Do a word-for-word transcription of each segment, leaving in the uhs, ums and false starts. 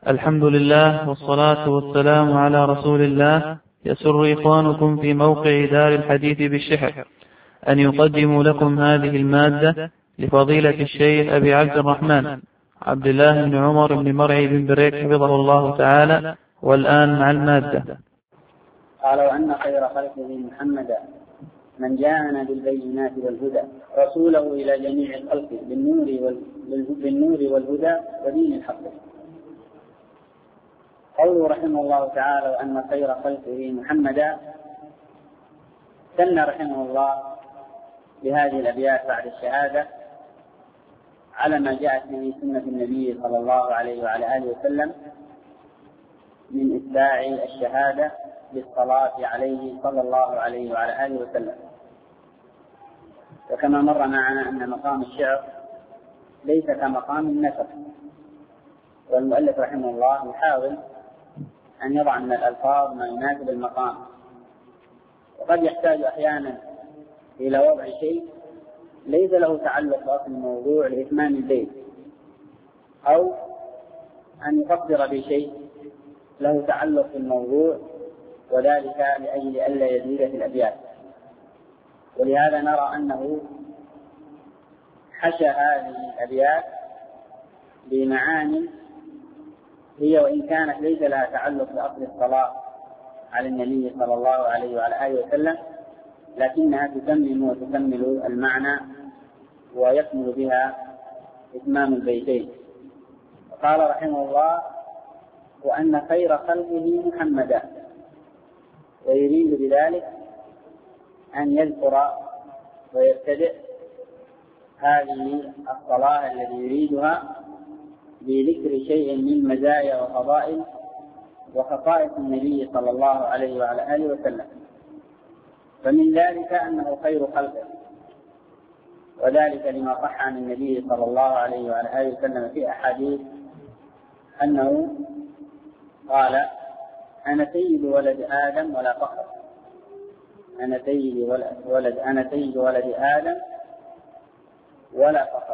الحمد لله والصلاة والسلام على رسول الله. يسر إخوانكم في موقع دار الحديث بالشحر أن يقدموا لكم هذه المادة لفضيلة الشيخ أبي عبد الرحمن عبد الله بن عمر بن مرعي بن بريك حفظه الله تعالى. والآن مع المادة. قالوا أن خير خلقه محمدا من جاءنا بالبينات والهدى رسوله إلى جميع الخلق بالنور, بالنور والهدى ودين الحق. قوله رحمه الله تعالى وأن خير خلقه محمدا، سن رحمه الله بهذه الأبيات بعد الشهادة على ما جاءت به سنة النبي صلى الله عليه وعلى آله وسلم من إتباع الشهادة بالصلاة عليه صلى الله عليه وعلى آله وسلم. وكما مر معنا أن مقام الشعر ليس كمقام النثر، والمؤلف رحمه الله يحاول أن يضع من الألفاظ ما يناسب المقام، وقد يحتاج أحيانا إلى وضع شيء ليس له تعلق بأصل الموضوع لإتمام البيت، أو أن يفكر بشيء له تعلق في الموضوع وذلك لأجل ألا يزيد في الأبيات. ولهذا نرى أنه حشى هذه الأبيات بمعاني هي وإن كانت ليس لها تعلق بأصل الصلاة على النبي صلى الله عليه وعلى آله وسلم، لكنها تتمم وتكمل المعنى ويكمل بها إتمام البيتين. قال رحمه الله وأن خير خلقه محمدا، ويريد بذلك أن يذكر ويبتدئ هذه الصلاة التي يريدها بذكر شيء من مزايا وفضائل وخصائص النبي صلى الله عليه وعلى آله وسلم. فمن ذلك أنه خير خلقه، وذلك لما صح عن النبي صلى الله عليه وعلى آله وسلم في أحاديث أنه قال أنا سيد ولد آدم ولا فخر، أنا سيد ولد أنا سيد ولد آدم ولا فخر.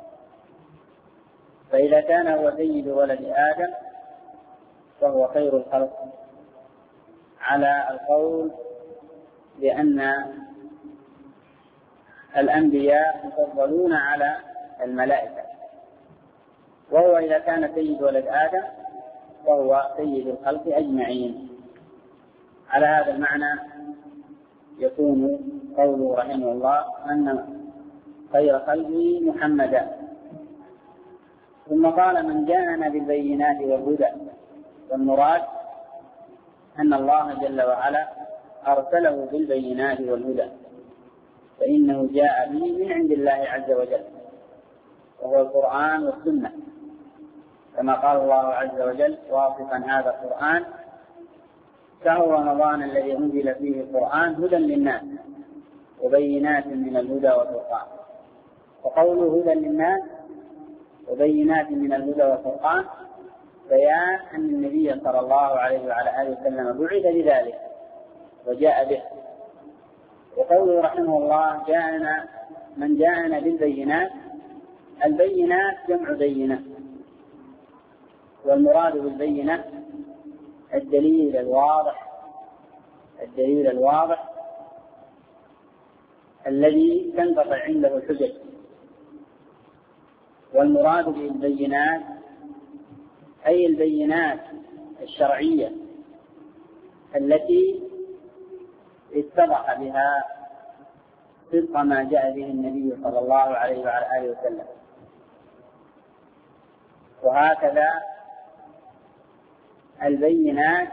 فإذا كان هو سيد ولد آدم فهو خير الخلق، على القول بأن الأنبياء يفضلون على الملائكة، وهو إذا كان سيد ولد آدم فهو سيد الخلق أجمعين. على هذا المعنى يكون قوله رحمه الله أن خير خلقه محمدا. ثم قال من جاءنا بالبينات والهدى، والمراد أن الله جل وعلا أرسله بالبينات والهدى، فإنه جاء به من عند الله عز وجل، وهو القرآن والسنة، كما قال الله عز وجل واصفا هذا القرآن شهر رمضان الذي أنزل فيه القرآن هدى للناس وبينات من الهدى والفرقان. وقوله هدى للناس وبينات من الهدى والفرقان بيان أن النبي صلى الله عليه وعلى آله وسلم بعث بذلك وجاء به. وقوله رحمه الله جاءنا من جاءنا بالبينات، البينات جمع بينة، والمراد بالبينة الدليل الواضح الدليل الواضح الذي تنقطع عنده الحجج. والمراد بالبينات أي البينات الشرعية التي اتضح بها صدق ما جاء به النبي صلى الله عليه وعلى آله وسلم. وهكذا البينات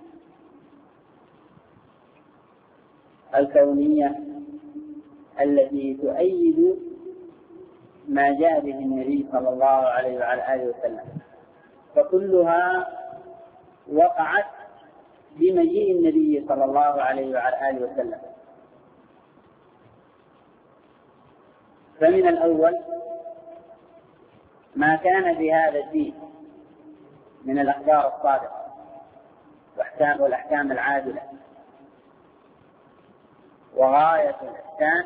الكونية التي تؤيد ما جاء به النبي صلى الله عليه وعلى آله وسلم، فكلها وقعت بمجيء النبي صلى الله عليه وعلى آله وسلم. فمن الأول ما كان في هذا الدين من الأخبار الصادقة والأحكام العادلة وغاية الإحسان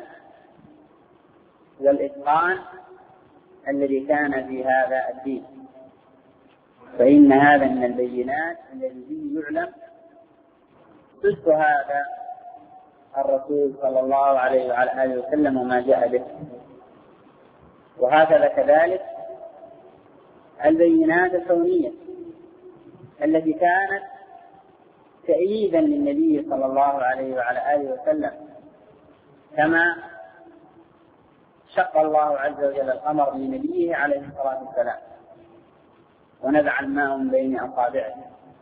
والإتقان الذي كان في هذا الدين. فإن هذا من البينات الذي به يعلم صدق هذا الرسول صلى الله عليه وعلى آله وسلم وما جاء به. وهكذا كذلك البينات الكونية التي كانت تأييدا للنبي صلى الله عليه وعلى آله وسلم، كما شق الله عز وجل الأمر لنبيه عليه الصلاة والسلام ونزع الماء من بين أصابعه،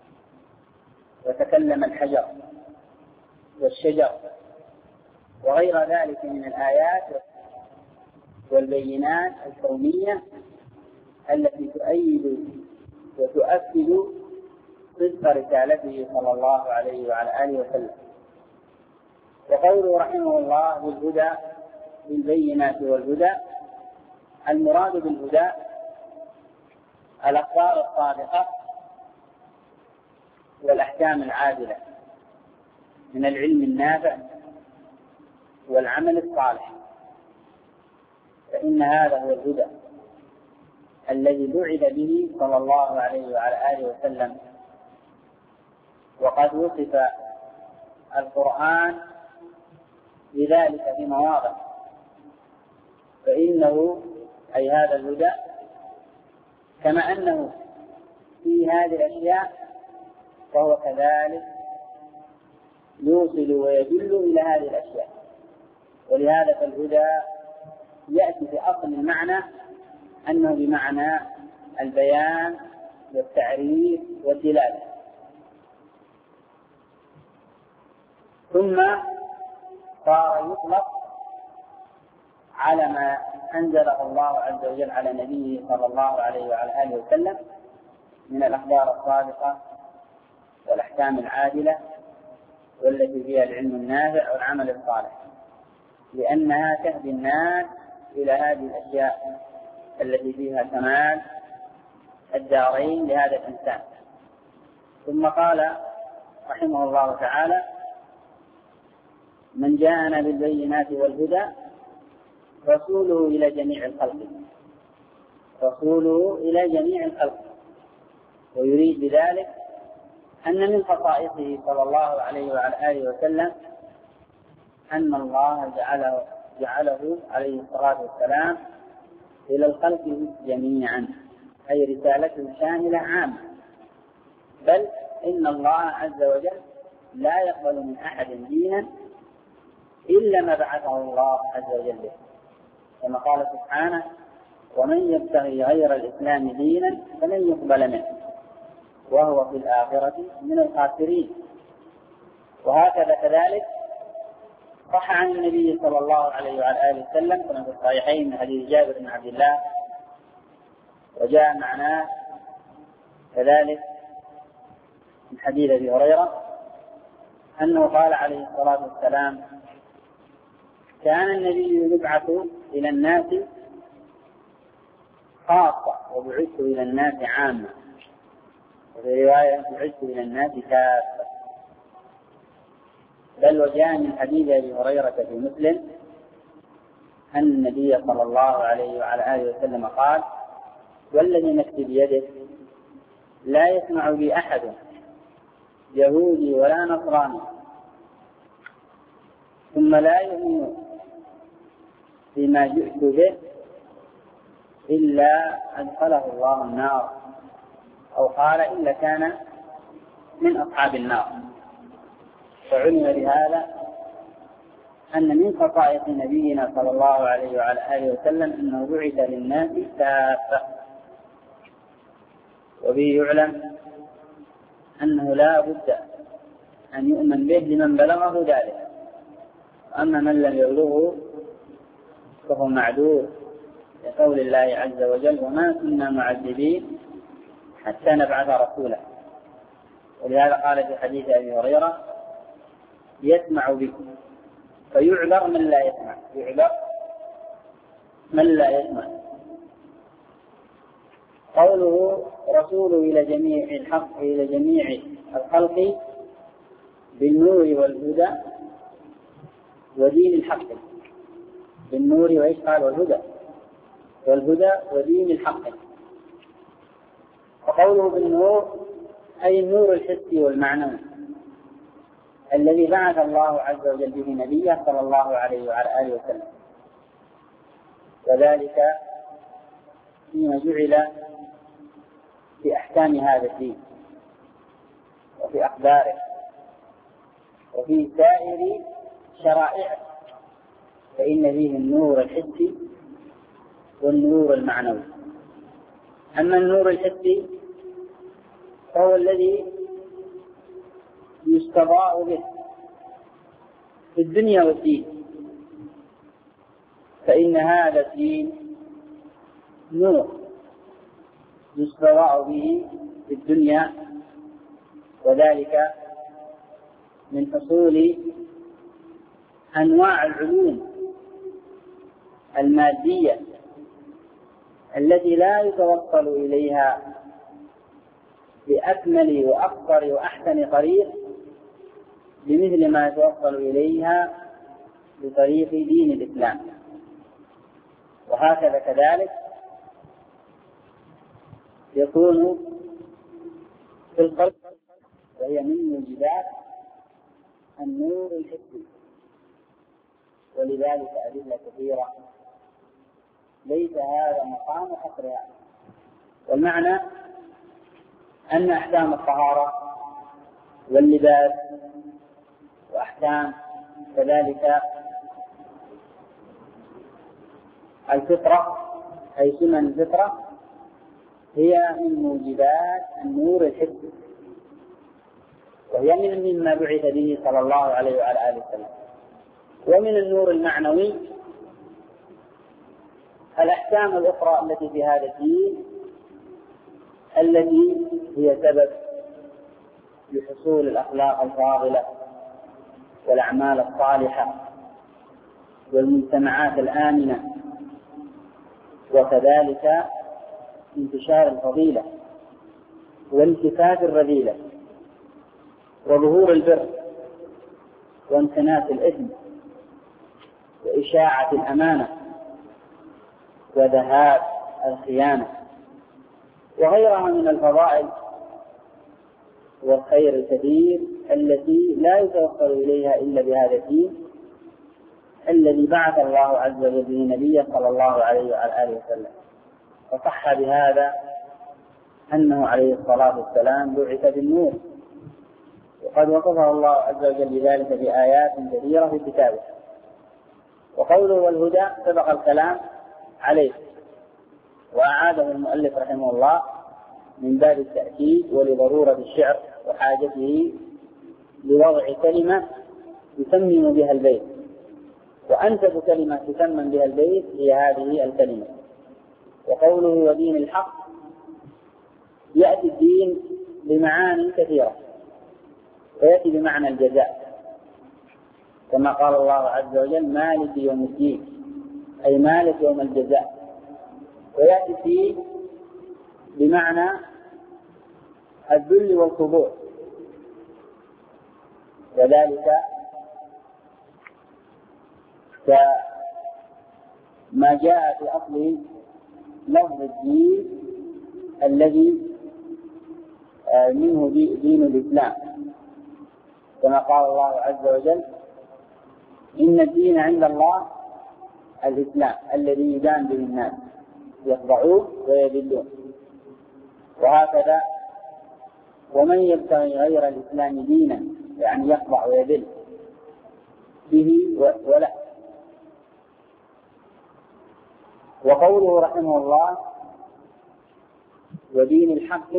وتكلم الحجر والشجر وغير ذلك من الآيات والبينات الكونية التي تؤيد وتؤكد صدق رسالته صلى الله عليه وعلى آله وسلم. وقوله رحمه الله بالهدى بالبينات والهدى، المراد بالهدى الأخبار الصادقة والأحكام العادلة من العلم النافع والعمل الصالح، فإن هذا هو الهدى الذي بعث به صلى الله عليه وعلى آله وسلم. وقد وصف القرآن بذلك في مواضع، فإنه أي هذا الهدى كما أنه في هذه الأشياء فهو كذلك يوصل ويدل إلى هذه الأشياء. ولهذا فالهدى يأتي في أصل المعنى أنه بمعنى البيان والتعريف والدلالة. ثم صار يطلق على ما أنزله الله عز وجل على نبيه صلى الله عليه وعلى آله وسلم من الأخبار الصادقة والأحكام العادلة والتي فيها العلم النافع والعمل الصالح، لأنها تهدي الناس إلى هذه الأشياء التي فيها كمال الدارين لهذا الإنسان. ثم قال رحمه الله تعالى: من جاءنا بالبينات والهدى رسوله إلى جميع الخلق، رسوله إلى جميع الخلق. ويريد بذلك أن من خصائصه صلى الله عليه وعلى آله وسلم أن الله جعله, جعله عليه الصلاة والسلام إلى الخلق جميعا، أي رسالته شاملة عامة. بل إن الله عز وجل لا يقبل من أحد دينا إلا ما بعثه الله عز وجل به، كما قال سبحانه: ومن يبتغي غير الإسلام دينا فلن يقبل منه وهو في الآخرة من الخاسرين. وهكذا كذلك صح عن النبي صلى الله عليه وعلى آله وسلم كما في الصحيحين من حديث جابر بن عبد الله، وجاء معناه كذلك من حديث أبي هريرة أنه قال عليه الصلاة والسلام: كان النبي يبعث إلى الناس خاصة وبعثت إلى الناس عامة، وفي رواية بعثت إلى الناس كافة. بل وجاء من حديث أبي هريرة في مسلم أن النبي صلى الله عليه وعلى آله وسلم قال: والذي نفسي بيده لا يسمع بي أحد يهودي ولا نصراني ثم لا يؤمن بما جئت به إلا أدخله الله النار، أو قال إلا كان من أصحاب النار. فعلم بهذا أن من خصائص نبينا صلى الله عليه وعلى آله وسلم أنه بعث للناس كافة. وبه يعلم أنه لا بد أن يؤمن به لمن بلغه ذلك، وأما من لم يبلغه فهو معذور، لقول الله عز وجل: وما كنا معذبين حتى نبعث رسولا. ولهذا قال في حديث أبي هريرة: يسمع بكم، فيعذر من لا يسمع، يعذر من لا يسمع. قوله رسول إلى جميع الحق إلى جميع الخلق بالنور والهدى ودين الحق، بالنور وإيش قال؟ والهدى، والهدى ودين الحق. وقوله بالنور أي النور الحسي والمعنوي الذي بعث الله عز وجل به نبيه صلى الله عليه وعلى آله وسلم، وذلك فيما جعل في أحكام هذا الدين وفي أخباره وفي سائر شرائعه، فإن فيه النور الحسي والنور المعنوي. أما النور الحسي فهو الذي يستضاء به في الدنيا والدين، فإن هذا الدين نور يستضاء به في الدنيا، وذلك من حصول أنواع العلوم المادية التي لا يتوصل إليها بأكمل وأكثر وأحسن طريق بمثل ما يتوصل إليها بطريق دين الإسلام. وهكذا كذلك يكون في القلب، وهي من موجبات النور الحسي، ولذلك أدلة كثيرة ليس هذا مقام حصرها. والمعنى أن أحكام الطهارة واللباس وأحكام كذلك الفطرة أي سنن الفطرة هي من موجبات النور الحسي، وهي من مما بعث به صلى الله عليه وعلى آله وسلم. ومن النور المعنوي الأحكام الأخرى التي في هذا الدين التي هي سبب لحصول الأخلاق الفاضلة والأعمال الصالحة والمجتمعات الآمنة، وكذلك انتشار الفضيلة وانتفاذ الرذيلة وظهور البر وانتناس الإثم وإشاعة الأمانة وذهاب الخيانة وغيرها من الفضائل والخير الكثير التي لا يتوصل إليها إلا بهذا الدين الذي بعث الله عز وجل به نبيه صلى الله عليه وعلى آله وسلم. فصح بهذا أنه عليه الصلاة والسلام بعث بالنور، وقد وصفه الله عز وجل بذلك في آيات كثيرة في كتابه. وقوله والهدى سبق الكلام عليه، وأعاده المؤلف رحمه الله من باب التأكيد ولضرورة الشعر وحاجته لوضع كلمة يتمم بها البيت، وأنسب كلمة تتمم بها البيت هي هذه الكلمة. وقوله ودين الحق يأتي الدين بمعاني كثيرة، ويأتي بمعنى الجزاء كما قال الله عز وجل مالك يوم الدين أي مالك يوم الجزاء، ويأتي فيه بمعنى الذل والخضوع، وذلك كما جاء في أصل لفظ الدين الذي منه دين الإسلام، كما قال الله عز وجل إن الدين عند الله الإسلام الذي يدان به الناس يخضعون ويذلون. وهكذا ومن يبتغي غير الإسلام دينا يعني يخضع ويذل به ولا. وقوله رحمه الله ودين الحق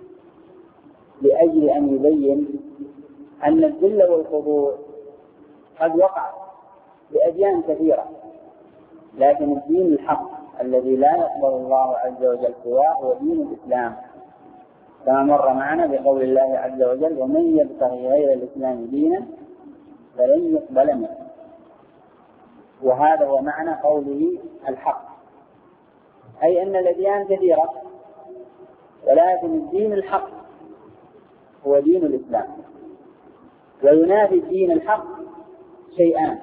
لأجل أن يبين أن الذل والخضوع قد وقع بأديان كثيرة، لكن الدين الحق الذي لا يقبل الله عز وجل سواه هو دين الإسلام، كما مر معنا بقول الله عز وجل ومن يبتغي غير الإسلام دينا فلن يقبل منه. وهذا هو معنى قوله الحق، أي أن الأديان كثيرة ولكن الدين الحق هو دين الإسلام. وينافي الدين الحق شيئان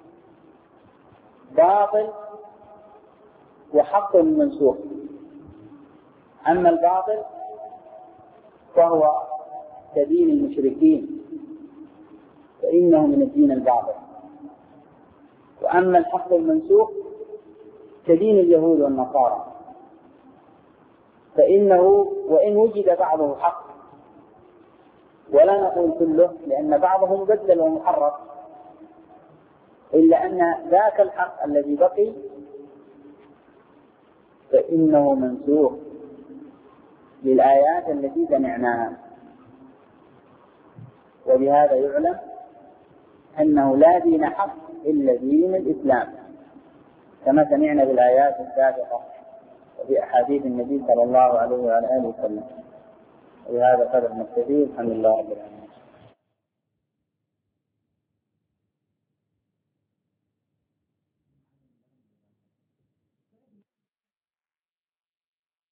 باطل وحق منسوخ. أما الباطل وهو كدين المشركين فإنه من الدين الباطل. وأما الحق المنسوخ كدين اليهود والنصارى فإنه وإن وجد بعضه حق، ولا نقول كله لأن بعضه مبدل ومحرف، إلا أن ذاك الحق الذي بقي فإنه منسوخ للآيات التي سمعناها. وبهذا يعلم أنه لا دين حق إلا دين الإسلام كما سمعنا بالآيات السابقة وفي أحاديث النبي صلى الله عليه وعلى آله وسلم. وبهذا قدر نكتفي. الحمد لله رب العالمين.